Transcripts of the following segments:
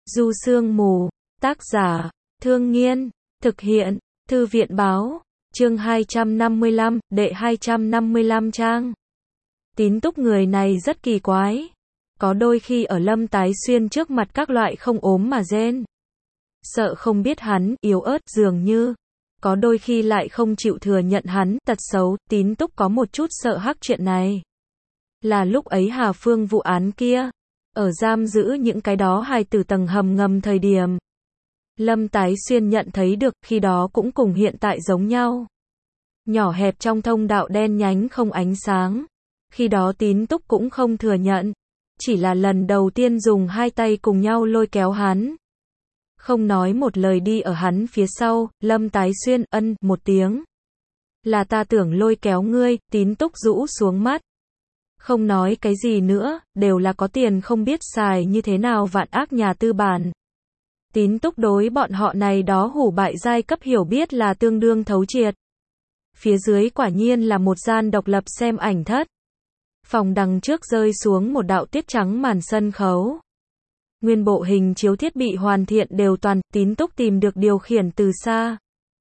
Du Sương Mù, tác giả, Thương Nghiên, thực hiện, Thư viện Báo, chương 255, đệ 255 trang. Tín Túc người này rất kỳ quái. Có đôi khi ở Lâm Tái Xuyên trước mặt các loại không ốm mà rên. Sợ không biết hắn, yếu ớt dường như. Có đôi khi lại không chịu thừa nhận hắn, tật xấu, Tín Túc có một chút sợ hắc chuyện này. Là lúc ấy Hà Phương vụ án kia. Ở giam giữ những cái đó hài tử tầng hầm ngầm thời điểm. Lâm Tái Xuyên nhận thấy được, khi đó cũng cùng hiện tại giống nhau. Nhỏ hẹp trong thông đạo đen nhánh không ánh sáng. Khi đó Tín Túc cũng không thừa nhận. Chỉ là lần đầu tiên dùng hai tay cùng nhau lôi kéo hắn. Không nói một lời đi ở hắn phía sau, Lâm Tái Xuyên ân một tiếng. Là ta tưởng lôi kéo ngươi, Tín Túc rũ xuống mắt. Không nói cái gì nữa, đều là có tiền không biết xài như thế nào vạn ác nhà tư bản. Tín Túc đối bọn họ này đó hủ bại giai cấp hiểu biết là tương đương thấu triệt. Phía dưới quả nhiên là một gian độc lập xem ảnh thất. Phòng đằng trước rơi xuống một đạo tuyết trắng màn sân khấu. Nguyên bộ hình chiếu thiết bị hoàn thiện đều toàn, Tín Túc tìm được điều khiển từ xa.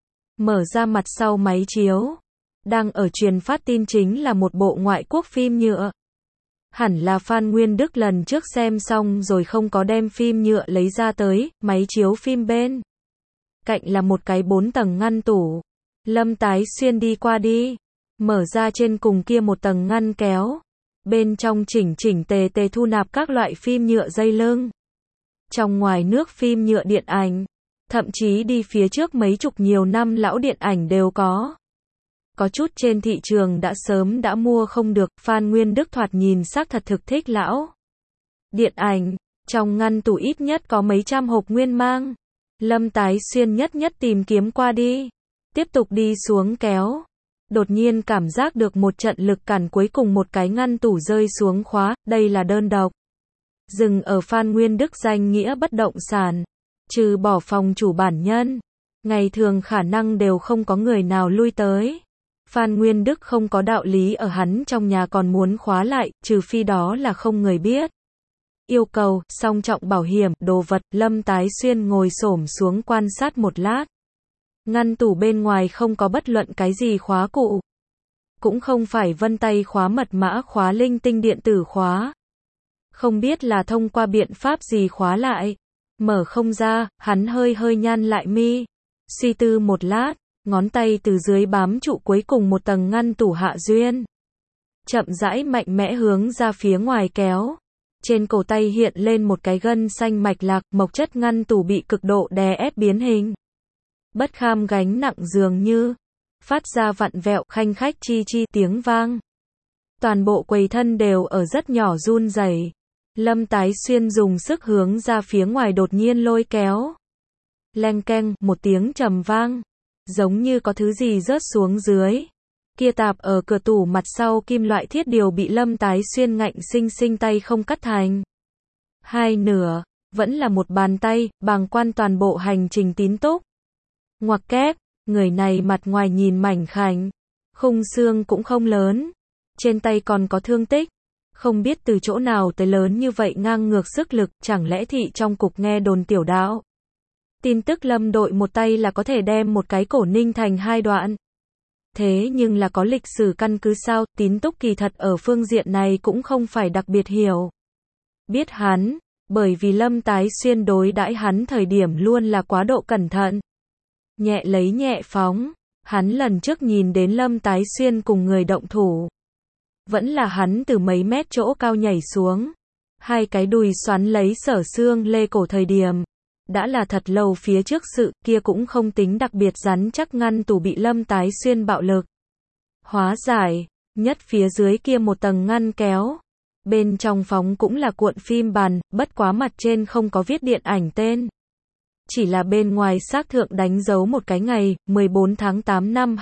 Mở ra mặt sau máy chiếu. Đang ở truyền phát tin chính là một bộ ngoại quốc phim nhựa. Hẳn là Phan Nguyên Đức lần trước xem xong rồi không có đem phim nhựa lấy ra tới, máy chiếu phim bên. Cạnh là một cái 4 tầng ngăn tủ. Lâm Tái Xuyên đi qua đi. Mở ra trên cùng kia một tầng ngăn kéo. Bên trong chỉnh chỉnh tề tề thu nạp các loại phim nhựa dây lưng. Trong ngoài nước phim nhựa điện ảnh. Thậm chí đi phía trước mấy chục nhiều năm lão điện ảnh đều có. Có chút trên thị trường đã sớm đã mua không được, Phan Nguyên Đức thoạt nhìn xác thật thực thích lão điện ảnh, trong ngăn tủ ít nhất có mấy trăm hộp nguyên mang. Lâm Tái Xuyên nhất nhất tìm kiếm qua đi, tiếp tục đi xuống kéo. Đột nhiên cảm giác được một trận lực cản cuối cùng một cái ngăn tủ rơi xuống khóa, đây là đơn độc. Dừng ở Phan Nguyên Đức danh nghĩa bất động sản, trừ bỏ phòng chủ bản nhân, ngày thường khả năng đều không có người nào lui tới. Phan Nguyên Đức không có đạo lý ở hắn trong nhà còn muốn khóa lại, trừ phi đó là không người biết. Yêu cầu, song trọng bảo hiểm, đồ vật, Lâm Tái Xuyên ngồi xổm xuống quan sát một lát. Ngăn tủ bên ngoài không có bất luận cái gì khóa cụ. Cũng không phải vân tay khóa mật mã khóa linh tinh điện tử khóa. Không biết là thông qua biện pháp gì khóa lại. Mở không ra, hắn hơi hơi nhăn lại mi. Suy tư một lát. Ngón tay từ dưới bám trụ cuối cùng một tầng ngăn tủ hạ duyên. Chậm rãi mạnh mẽ hướng ra phía ngoài kéo. Trên cổ tay hiện lên một cái gân xanh mạch lạc, mộc chất ngăn tủ bị cực độ đè ép biến hình. Bất kham gánh nặng dường như. Phát ra vặn vẹo, khanh khách chi chi tiếng vang. Toàn bộ quầy thân đều ở rất nhỏ run rẩy. Lâm Tái Xuyên dùng sức hướng ra phía ngoài đột nhiên lôi kéo. Leng keng, một tiếng trầm vang. Giống như có thứ gì rớt xuống dưới. Kia tạp ở cửa tủ mặt sau kim loại thiết điều bị Lâm Tái Xuyên ngạnh sinh sinh tay không cắt thành hai nửa, vẫn là một bàn tay, bàng quan toàn bộ hành trình Tín Túc. Ngoặc kép, người này mặt ngoài nhìn mảnh khảnh, khung xương cũng không lớn, trên tay còn có thương tích, không biết từ chỗ nào tới lớn như vậy ngang ngược sức lực, chẳng lẽ thị trong cục nghe đồn tiểu đạo. Tin tức Lâm đội một tay là có thể đem một cái cổ ninh thành hai đoạn. Thế nhưng là có lịch sử căn cứ sao, Tín Túc kỳ thật ở phương diện này cũng không phải đặc biệt hiểu. Biết hắn, bởi vì Lâm Tái Xuyên đối đãi hắn thời điểm luôn là quá độ cẩn thận. Nhẹ lấy nhẹ phóng, hắn lần trước nhìn đến Lâm Tái Xuyên cùng người động thủ. Vẫn là hắn từ mấy mét chỗ cao nhảy xuống. Hai cái đùi xoắn lấy Sở Xương lê cổ thời điểm. Đã là thật lâu phía trước sự kia cũng không tính đặc biệt rắn chắc ngăn tủ bị Lâm Tái Xuyên bạo lực. Hóa giải, nhất phía dưới kia một tầng ngăn kéo. Bên trong phóng cũng là cuộn phim bàn, bất quá mặt trên không có viết điện ảnh tên. Chỉ là bên ngoài xác thượng đánh dấu một cái ngày, 14 tháng 8 năm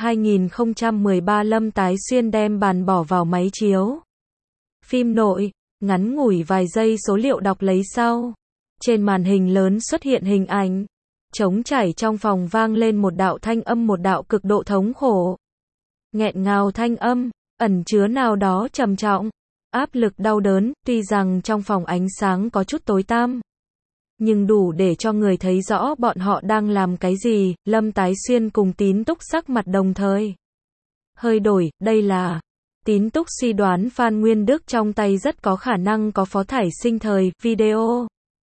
2013 Lâm Tái Xuyên đem bàn bỏ vào máy chiếu. Phim nội, ngắn ngủi vài giây số liệu đọc lấy sau. Trên màn hình lớn xuất hiện hình ảnh. Trống chảy trong phòng vang lên một đạo thanh âm, một đạo cực độ thống khổ. Nghẹn ngào thanh âm, ẩn chứa nào đó trầm trọng. Áp lực đau đớn, tuy rằng trong phòng ánh sáng có chút tối tăm. nhưng đủ để cho người thấy rõ bọn họ đang làm cái gì. Lâm Tái Xuyên cùng Tín Túc sắc mặt đồng thời hơi đổi, đây là Tín Túc suy đoán Phan Nguyên Đức trong tay rất có khả năng có Phó Thải Sinh thời video.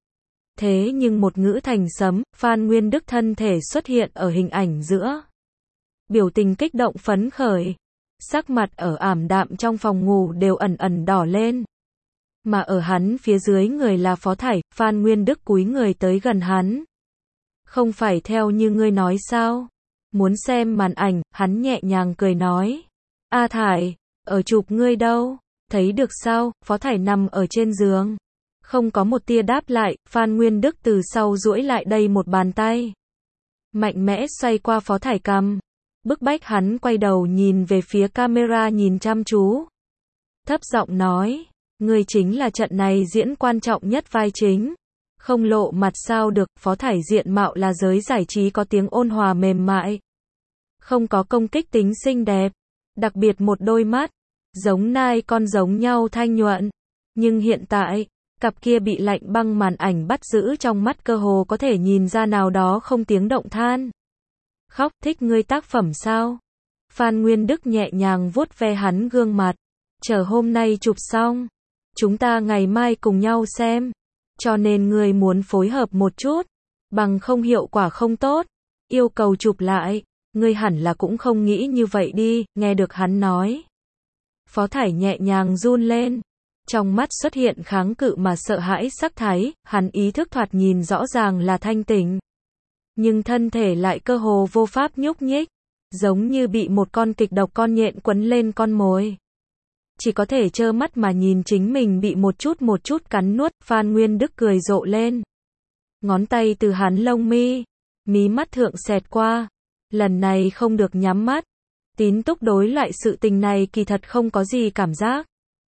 Thế nhưng một ngữ thành sấm, Phan Nguyên Đức thân thể xuất hiện ở hình ảnh giữa. Biểu tình kích động phấn khởi, sắc mặt ở ảm đạm trong phòng ngủ đều ẩn ẩn đỏ lên. Mà ở hắn phía dưới người là Phó Thải, Phan Nguyên Đức cúi người tới gần hắn. Không phải theo như ngươi nói sao? Muốn xem màn ảnh, hắn nhẹ nhàng cười nói. A Thải, ở chụp ngươi đâu? Thấy được sao? Phó Thải nằm ở trên giường. Không có một tia đáp lại, Phan Nguyên Đức từ sau duỗi lại đây một bàn tay. Mạnh mẽ xoay qua Phó Thải cằm. Bức bách hắn quay đầu nhìn về phía camera nhìn chăm chú. Thấp giọng nói, ngươi chính là trận này diễn quan trọng nhất vai chính. Không lộ mặt sao được, Phó Thải diện mạo là giới giải trí có tiếng ôn hòa mềm mại. Không có công kích tính xinh đẹp. Đặc biệt một đôi mắt, giống nai con giống nhau thanh nhuận. Nhưng hiện tại, cặp kia bị lạnh băng màn ảnh bắt giữ trong mắt cơ hồ có thể nhìn ra nào đó không tiếng động than. Khóc, thích ngươi tác phẩm sao? Phan Nguyên Đức nhẹ nhàng vuốt ve hắn gương mặt. Chờ hôm nay chụp xong, chúng ta ngày mai cùng nhau xem. Cho nên ngươi muốn phối hợp một chút, bằng không hiệu quả không tốt. Yêu cầu chụp lại, ngươi hẳn là cũng không nghĩ như vậy đi, nghe được hắn nói. Phó Thải nhẹ nhàng run lên. Trong mắt xuất hiện kháng cự mà sợ hãi sắc thái, hắn ý thức thoạt nhìn rõ ràng là thanh tỉnh. Nhưng thân thể lại cơ hồ vô pháp nhúc nhích, giống như bị một con kịch độc con nhện quấn lên con mồi. Chỉ có thể trơ mắt mà nhìn chính mình bị một chút cắn nuốt. Phan Nguyên Đức cười rộ lên. Ngón tay từ hắn lông mi, mí mắt thượng xẹt qua. Lần này không được nhắm mắt. Tín Túc đối loại sự tình này kỳ thật không có gì cảm giác.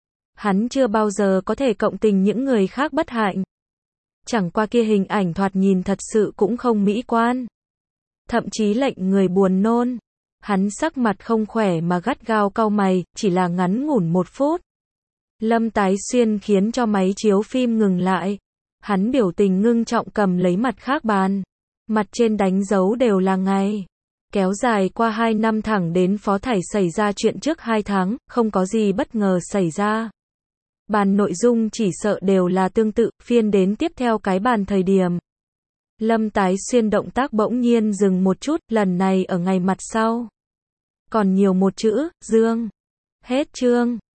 Hắn chưa bao giờ có thể cộng tình những người khác bất hạnh. Chẳng qua kia hình ảnh thoạt nhìn thật sự cũng không mỹ quan. Thậm chí lệnh người buồn nôn. Hắn sắc mặt không khỏe mà gắt gao cau mày, chỉ là ngắn ngủn 1 phút. Lâm Tái Xuyên khiến cho máy chiếu phim ngừng lại. Hắn biểu tình ngưng trọng cầm lấy mặt khác bàn. Mặt trên đánh dấu đều là ngày. Kéo dài qua 2 năm thẳng đến Phó Thải xảy ra chuyện trước 2 tháng, không có gì bất ngờ xảy ra. Bàn nội dung chỉ sợ đều là tương tự, phiên đến tiếp theo cái bàn thời điểm. Lâm Tái Xuyên động tác bỗng nhiên dừng một chút, lần này ở ngày mặt sau. Còn nhiều một chữ, Dương. Hết chương.